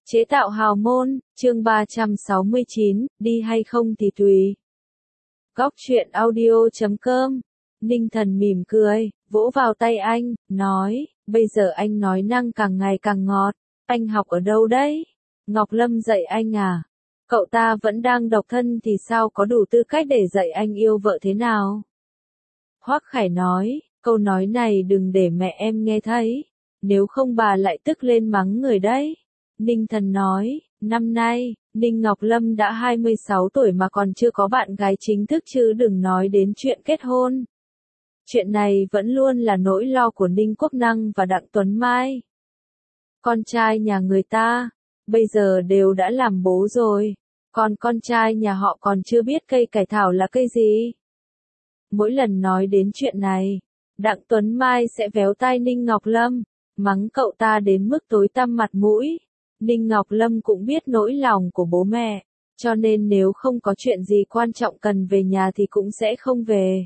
Chế tạo hào môn, chương 369, đi hay không thì tùy. Góc truyện audio.com. Ninh Thần mỉm cười, vỗ vào tay anh, nói, bây giờ anh nói năng càng ngày càng ngọt, anh học ở đâu đấy? Ngọc Lâm dạy anh à? Cậu ta vẫn đang độc thân thì sao có đủ tư cách để dạy anh yêu vợ thế nào? Hoắc Khải nói, câu nói này đừng để mẹ em nghe thấy, nếu không bà lại tức lên mắng người đấy. Ninh Thần nói, năm nay, Ninh Ngọc Lâm đã 26 tuổi mà còn chưa có bạn gái chính thức chứ đừng nói đến chuyện kết hôn. Chuyện này vẫn luôn là nỗi lo của Ninh Quốc Năng và Đặng Tuấn Mai. Con trai nhà người ta, bây giờ đều đã làm bố rồi, còn con trai nhà họ còn chưa biết cây cải thảo là cây gì. Mỗi lần nói đến chuyện này, Đặng Tuấn Mai sẽ véo tai Ninh Ngọc Lâm, mắng cậu ta đến mức tối tăm mặt mũi. Ninh Ngọc Lâm cũng biết nỗi lòng của bố mẹ, cho nên nếu không có chuyện gì quan trọng cần về nhà thì cũng sẽ không về.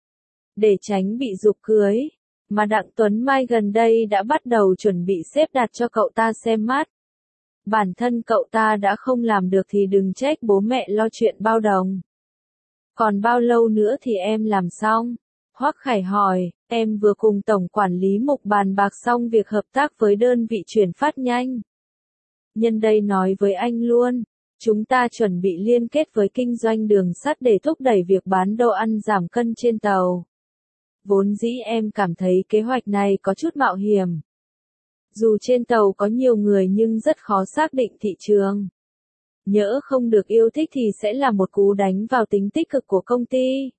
Để tránh bị giục cưới, mà Đặng Tuấn Mai gần đây đã bắt đầu chuẩn bị xếp đặt cho cậu ta xem mắt. Bản thân cậu ta đã không làm được thì đừng trách bố mẹ lo chuyện bao đồng. Còn bao lâu nữa thì em làm xong? Hoắc Khải hỏi, em vừa cùng Tổng Quản lý Mục bàn bạc xong việc hợp tác với đơn vị chuyển phát nhanh. Nhân đây nói với anh luôn, chúng ta chuẩn bị liên kết với kinh doanh đường sắt để thúc đẩy việc bán đồ ăn giảm cân trên tàu. Vốn dĩ em cảm thấy kế hoạch này có chút mạo hiểm. Dù trên tàu có nhiều người nhưng rất khó xác định thị trường. Nhỡ không được yêu thích thì sẽ là một cú đánh vào tính tích cực của công ty.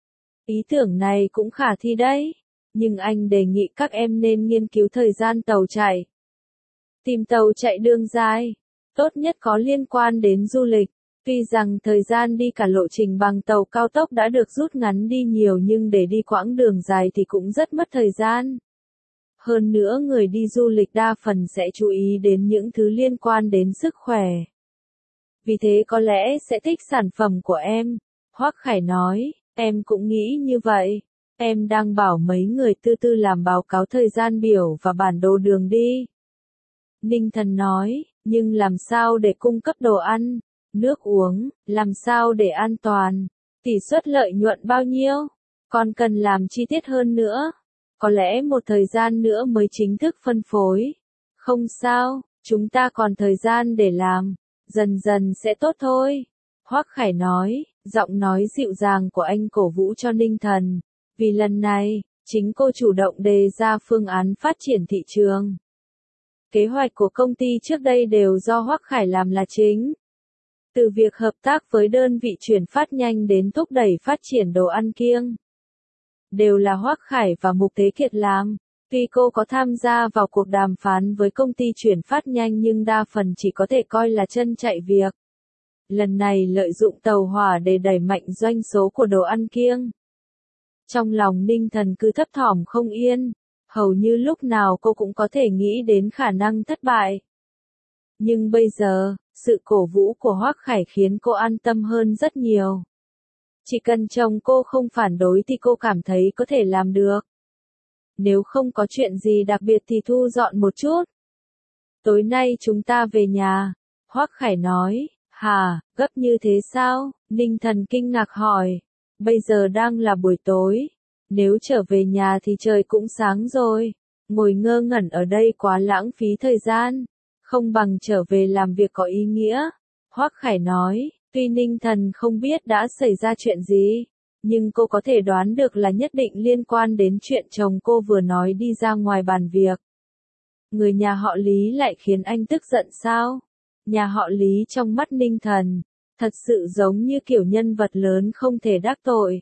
Ý tưởng này cũng khả thi đấy, nhưng anh đề nghị các em nên nghiên cứu thời gian tàu chạy. Tìm tàu chạy đường dài, tốt nhất có liên quan đến du lịch. Tuy rằng thời gian đi cả lộ trình bằng tàu cao tốc đã được rút ngắn đi nhiều nhưng để đi quãng đường dài thì cũng rất mất thời gian. Hơn nữa người đi du lịch đa phần sẽ chú ý đến những thứ liên quan đến sức khỏe. Vì thế có lẽ sẽ thích sản phẩm của em. Hoắc Khải nói, em cũng nghĩ như vậy. Em đang bảo mấy người tư làm báo cáo thời gian biểu và bản đồ đường đi. Ninh Thần nói, nhưng làm sao để cung cấp đồ ăn, nước uống, làm sao để an toàn, tỷ suất lợi nhuận bao nhiêu, còn cần làm chi tiết hơn nữa. Có lẽ một thời gian nữa mới chính thức phân phối. Không sao, chúng ta còn thời gian để làm, dần dần sẽ tốt thôi. Hoắc Khải nói, giọng nói dịu dàng của anh cổ vũ cho Ninh Thần, vì lần này, chính cô chủ động đề ra phương án phát triển thị trường. Kế hoạch của công ty trước đây đều do Hoắc Khải làm là chính. Từ việc hợp tác với đơn vị chuyển phát nhanh đến thúc đẩy phát triển đồ ăn kiêng. Đều là Hoắc Khải và Mục Thế Kiệt làm. Tuy cô có tham gia vào cuộc đàm phán với công ty chuyển phát nhanh nhưng đa phần chỉ có thể coi là chân chạy việc. Lần này lợi dụng tàu hỏa để đẩy mạnh doanh số của đồ ăn kiêng. Trong lòng Ninh Thần cứ thấp thỏm không yên. Hầu như lúc nào cô cũng có thể nghĩ đến khả năng thất bại. Nhưng bây giờ, sự cổ vũ của Hoắc Khải khiến cô an tâm hơn rất nhiều. Chỉ cần chồng cô không phản đối thì cô cảm thấy có thể làm được. Nếu không có chuyện gì đặc biệt thì thu dọn một chút. Tối nay chúng ta về nhà. Hoắc Khải nói, hả, gấp như thế sao? Ninh Thần kinh ngạc hỏi. Bây giờ đang là buổi tối. Nếu trở về nhà thì trời cũng sáng rồi. Ngồi ngơ ngẩn ở đây quá lãng phí thời gian. Không bằng trở về làm việc có ý nghĩa. Hoắc Khải nói, tuy Ninh Thần không biết đã xảy ra chuyện gì, nhưng cô có thể đoán được là nhất định liên quan đến chuyện chồng cô vừa nói đi ra ngoài bàn việc. Người nhà họ Lý lại khiến anh tức giận sao? Nhà họ Lý trong mắt Ninh Thần, thật sự giống như kiểu nhân vật lớn không thể đắc tội.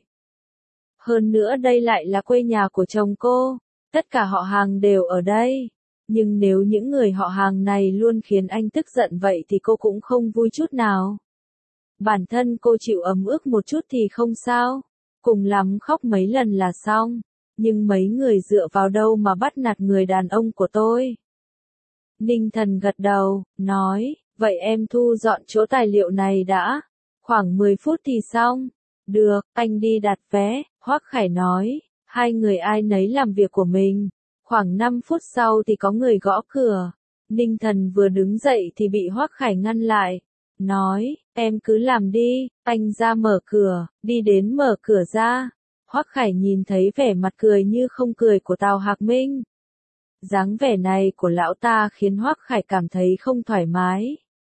Hơn nữa đây lại là quê nhà của chồng cô, tất cả họ hàng đều ở đây. Nhưng nếu những người họ hàng này luôn khiến anh tức giận vậy thì cô cũng không vui chút nào. Bản thân cô chịu ấm ức một chút thì không sao, cùng lắm khóc mấy lần là xong, nhưng mấy người dựa vào đâu mà bắt nạt người đàn ông của tôi. Ninh Thần gật đầu, nói, vậy em thu dọn chỗ tài liệu này đã, khoảng 10 phút thì xong. Được, anh đi đặt vé, Hoắc Khải nói, hai người ai nấy làm việc của mình. Khoảng 5 phút sau thì có người gõ cửa. Ninh Thần vừa đứng dậy thì bị Hoắc Khải ngăn lại, nói, em cứ làm đi, anh ra mở cửa, đi đến mở cửa ra. Hoắc Khải nhìn thấy vẻ mặt cười như không cười của Tào Hạc Minh. Dáng vẻ này của lão ta khiến Hoắc Khải cảm thấy không thoải mái.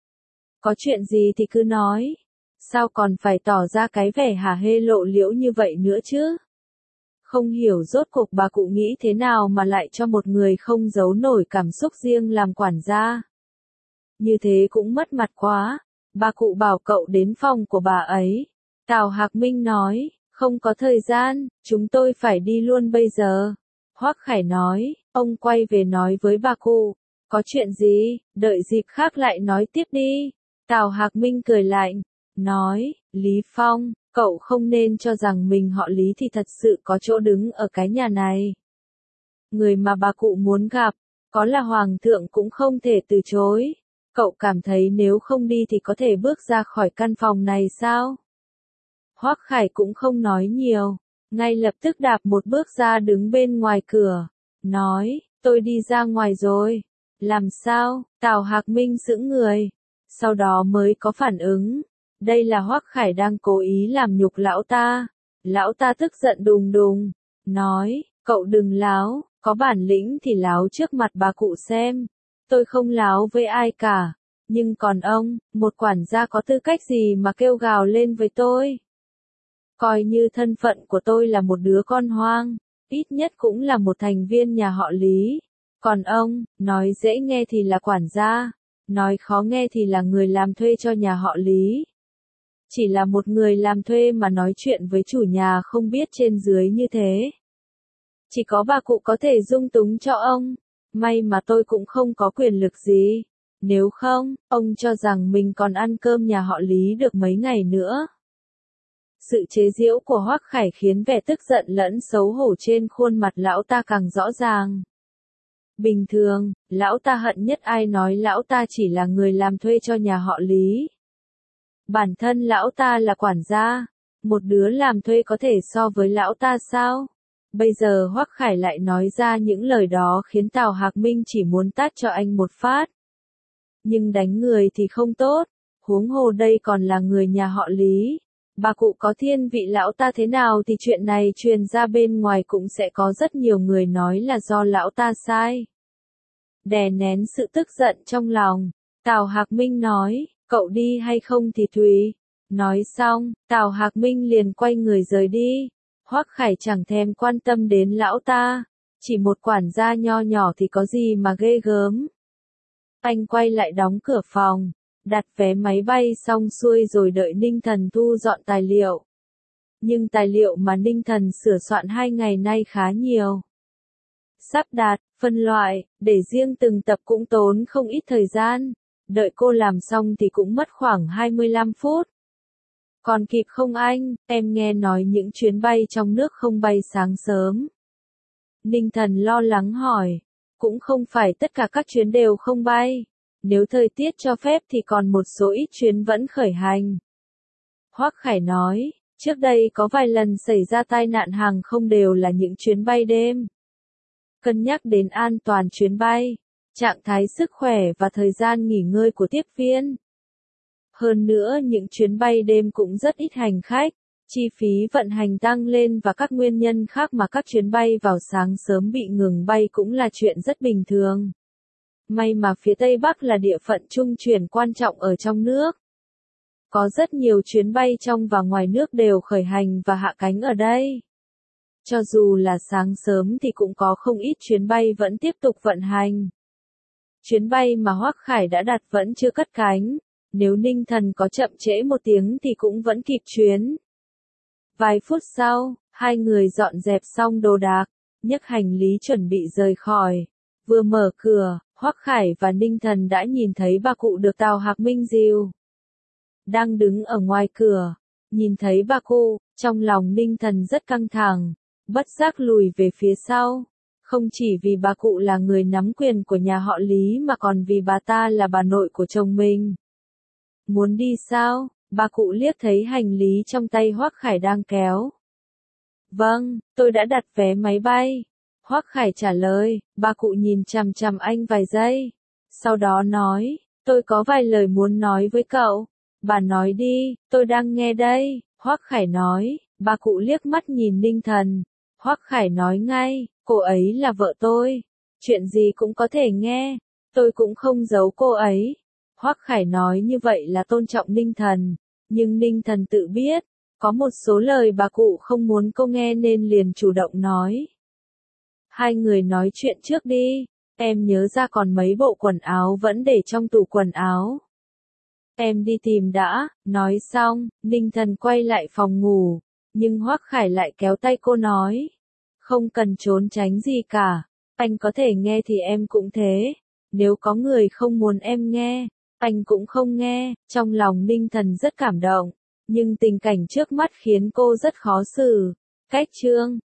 Có chuyện gì thì cứ nói, sao còn phải tỏ ra cái vẻ hả hê lộ liễu như vậy nữa chứ? Không hiểu rốt cuộc bà cụ nghĩ thế nào mà lại cho một người không giấu nổi cảm xúc riêng làm quản gia. Như thế cũng mất mặt quá, bà cụ bảo cậu đến phòng của bà ấy. Tào Hạc Minh nói, không có thời gian, chúng tôi phải đi luôn bây giờ. Hoắc Khải nói, ông quay về nói với bà cụ, có chuyện gì, đợi dịp khác lại nói tiếp đi. Tào Hạc Minh cười lạnh, nói, Lý Phong, cậu không nên cho rằng mình họ Lý thì thật sự có chỗ đứng ở cái nhà này. Người mà bà cụ muốn gặp, có là hoàng thượng cũng không thể từ chối. Cậu cảm thấy nếu không đi thì có thể bước ra khỏi căn phòng này sao? Hoắc Khải cũng không nói nhiều, ngay lập tức đạp một bước ra đứng bên ngoài cửa, nói, tôi đi ra ngoài rồi. Làm sao? Tào Hạc Minh sững người, sau đó mới có phản ứng. Đây là Hoắc Khải đang cố ý làm nhục lão ta. Lão ta tức giận đùng đùng, nói, cậu đừng láo, có bản lĩnh thì láo trước mặt bà cụ xem. Tôi không láo với ai cả, nhưng còn ông, một quản gia có tư cách gì mà kêu gào lên với tôi? Coi như thân phận của tôi là một đứa con hoang, ít nhất cũng là một thành viên nhà họ Lý. Còn ông, nói dễ nghe thì là quản gia, nói khó nghe thì là người làm thuê cho nhà họ Lý. Chỉ là một người làm thuê mà nói chuyện với chủ nhà không biết trên dưới như thế. Chỉ có bà cụ có thể dung túng cho ông. May mà tôi cũng không có quyền lực gì. Nếu không, ông cho rằng mình còn ăn cơm nhà họ Lý được mấy ngày nữa. Sự chế giễu của Hoắc Khải khiến vẻ tức giận lẫn xấu hổ trên khuôn mặt lão ta càng rõ ràng. Bình thường, lão ta hận nhất ai nói lão ta chỉ là người làm thuê cho nhà họ Lý. Bản thân lão ta là quản gia, một đứa làm thuê có thể so với lão ta sao? Bây giờ Hoắc Khải lại nói ra những lời đó khiến Tào Hạc Minh chỉ muốn tát cho anh một phát. Nhưng đánh người thì không tốt, huống hồ đây còn là người nhà họ Lý. Bà cụ có thiên vị lão ta thế nào thì chuyện này truyền ra bên ngoài cũng sẽ có rất nhiều người nói là do lão ta sai. Đè nén sự tức giận trong lòng, Tào Hạc Minh nói, cậu đi hay không thì tùy. Nói xong, Tào Hạc Minh liền quay người rời đi. Hoắc Khải chẳng thèm quan tâm đến lão ta, chỉ một quản gia nho nhỏ thì có gì mà ghê gớm. Anh quay lại đóng cửa phòng, đặt vé máy bay xong xuôi rồi đợi Ninh Thần thu dọn tài liệu. Nhưng tài liệu mà Ninh Thần sửa soạn 2 ngày nay khá nhiều. Sắp đặt, phân loại, để riêng từng tập cũng tốn không ít thời gian. Đợi cô làm xong thì cũng mất khoảng 25 phút. Còn kịp không anh, em nghe nói những chuyến bay trong nước không bay sáng sớm. Ninh Thần lo lắng hỏi, cũng không phải tất cả các chuyến đều không bay. Nếu thời tiết cho phép thì còn một số ít chuyến vẫn khởi hành. Hoắc Khải nói, trước đây có vài lần xảy ra tai nạn hàng không đều là những chuyến bay đêm. Cân nhắc đến an toàn chuyến bay, trạng thái sức khỏe và thời gian nghỉ ngơi của tiếp viên. Hơn nữa những chuyến bay đêm cũng rất ít hành khách, chi phí vận hành tăng lên và các nguyên nhân khác mà các chuyến bay vào sáng sớm bị ngừng bay cũng là chuyện rất bình thường. May mà phía Tây Bắc là địa phận trung chuyển quan trọng ở trong nước. Có rất nhiều chuyến bay trong và ngoài nước đều khởi hành và hạ cánh ở đây. Cho dù là sáng sớm thì cũng có không ít chuyến bay vẫn tiếp tục vận hành. Chuyến bay mà Hoắc Khải đã đặt vẫn chưa cất cánh. Nếu Ninh Thần có chậm trễ 1 tiếng thì cũng vẫn kịp chuyến. Vài phút sau, hai người dọn dẹp xong đồ đạc, nhấc hành lý chuẩn bị rời khỏi. Vừa mở cửa, Hoắc Khải và Ninh Thần đã nhìn thấy bà cụ được Tào Hạc Minh dìu. Đang đứng ở ngoài cửa, nhìn thấy bà cụ, trong lòng Ninh Thần rất căng thẳng, bất giác lùi về phía sau. Không chỉ vì bà cụ là người nắm quyền của nhà họ Lý mà còn vì bà ta là bà nội của chồng mình. Muốn đi sao? Bà cụ liếc thấy hành lý trong tay Hoắc Khải đang kéo. Vâng, tôi đã đặt vé máy bay. Hoắc Khải trả lời, bà cụ nhìn chằm chằm anh vài giây. Sau đó nói, tôi có vài lời muốn nói với cậu. Bà nói đi, tôi đang nghe đây. Hoắc Khải nói, bà cụ liếc mắt nhìn Ninh Thần. Hoắc Khải nói ngay, cô ấy là vợ tôi. Chuyện gì cũng có thể nghe. Tôi cũng không giấu cô ấy. Hoắc Khải nói như vậy là tôn trọng Ninh Thần. Nhưng Ninh Thần tự biết, có một số lời bà cụ không muốn cô nghe nên liền chủ động nói. Hai người nói chuyện trước đi. Em nhớ ra còn mấy bộ quần áo vẫn để trong tủ quần áo. Em đi tìm đã, nói xong, Ninh Thần quay lại phòng ngủ, nhưng Hoắc Khải lại kéo tay cô nói. Không cần trốn tránh gì cả, anh có thể nghe thì em cũng thế, nếu có người không muốn em nghe, anh cũng không nghe. Trong lòng Ninh Thần rất cảm động, nhưng tình cảnh trước mắt khiến cô rất khó xử. Cách chương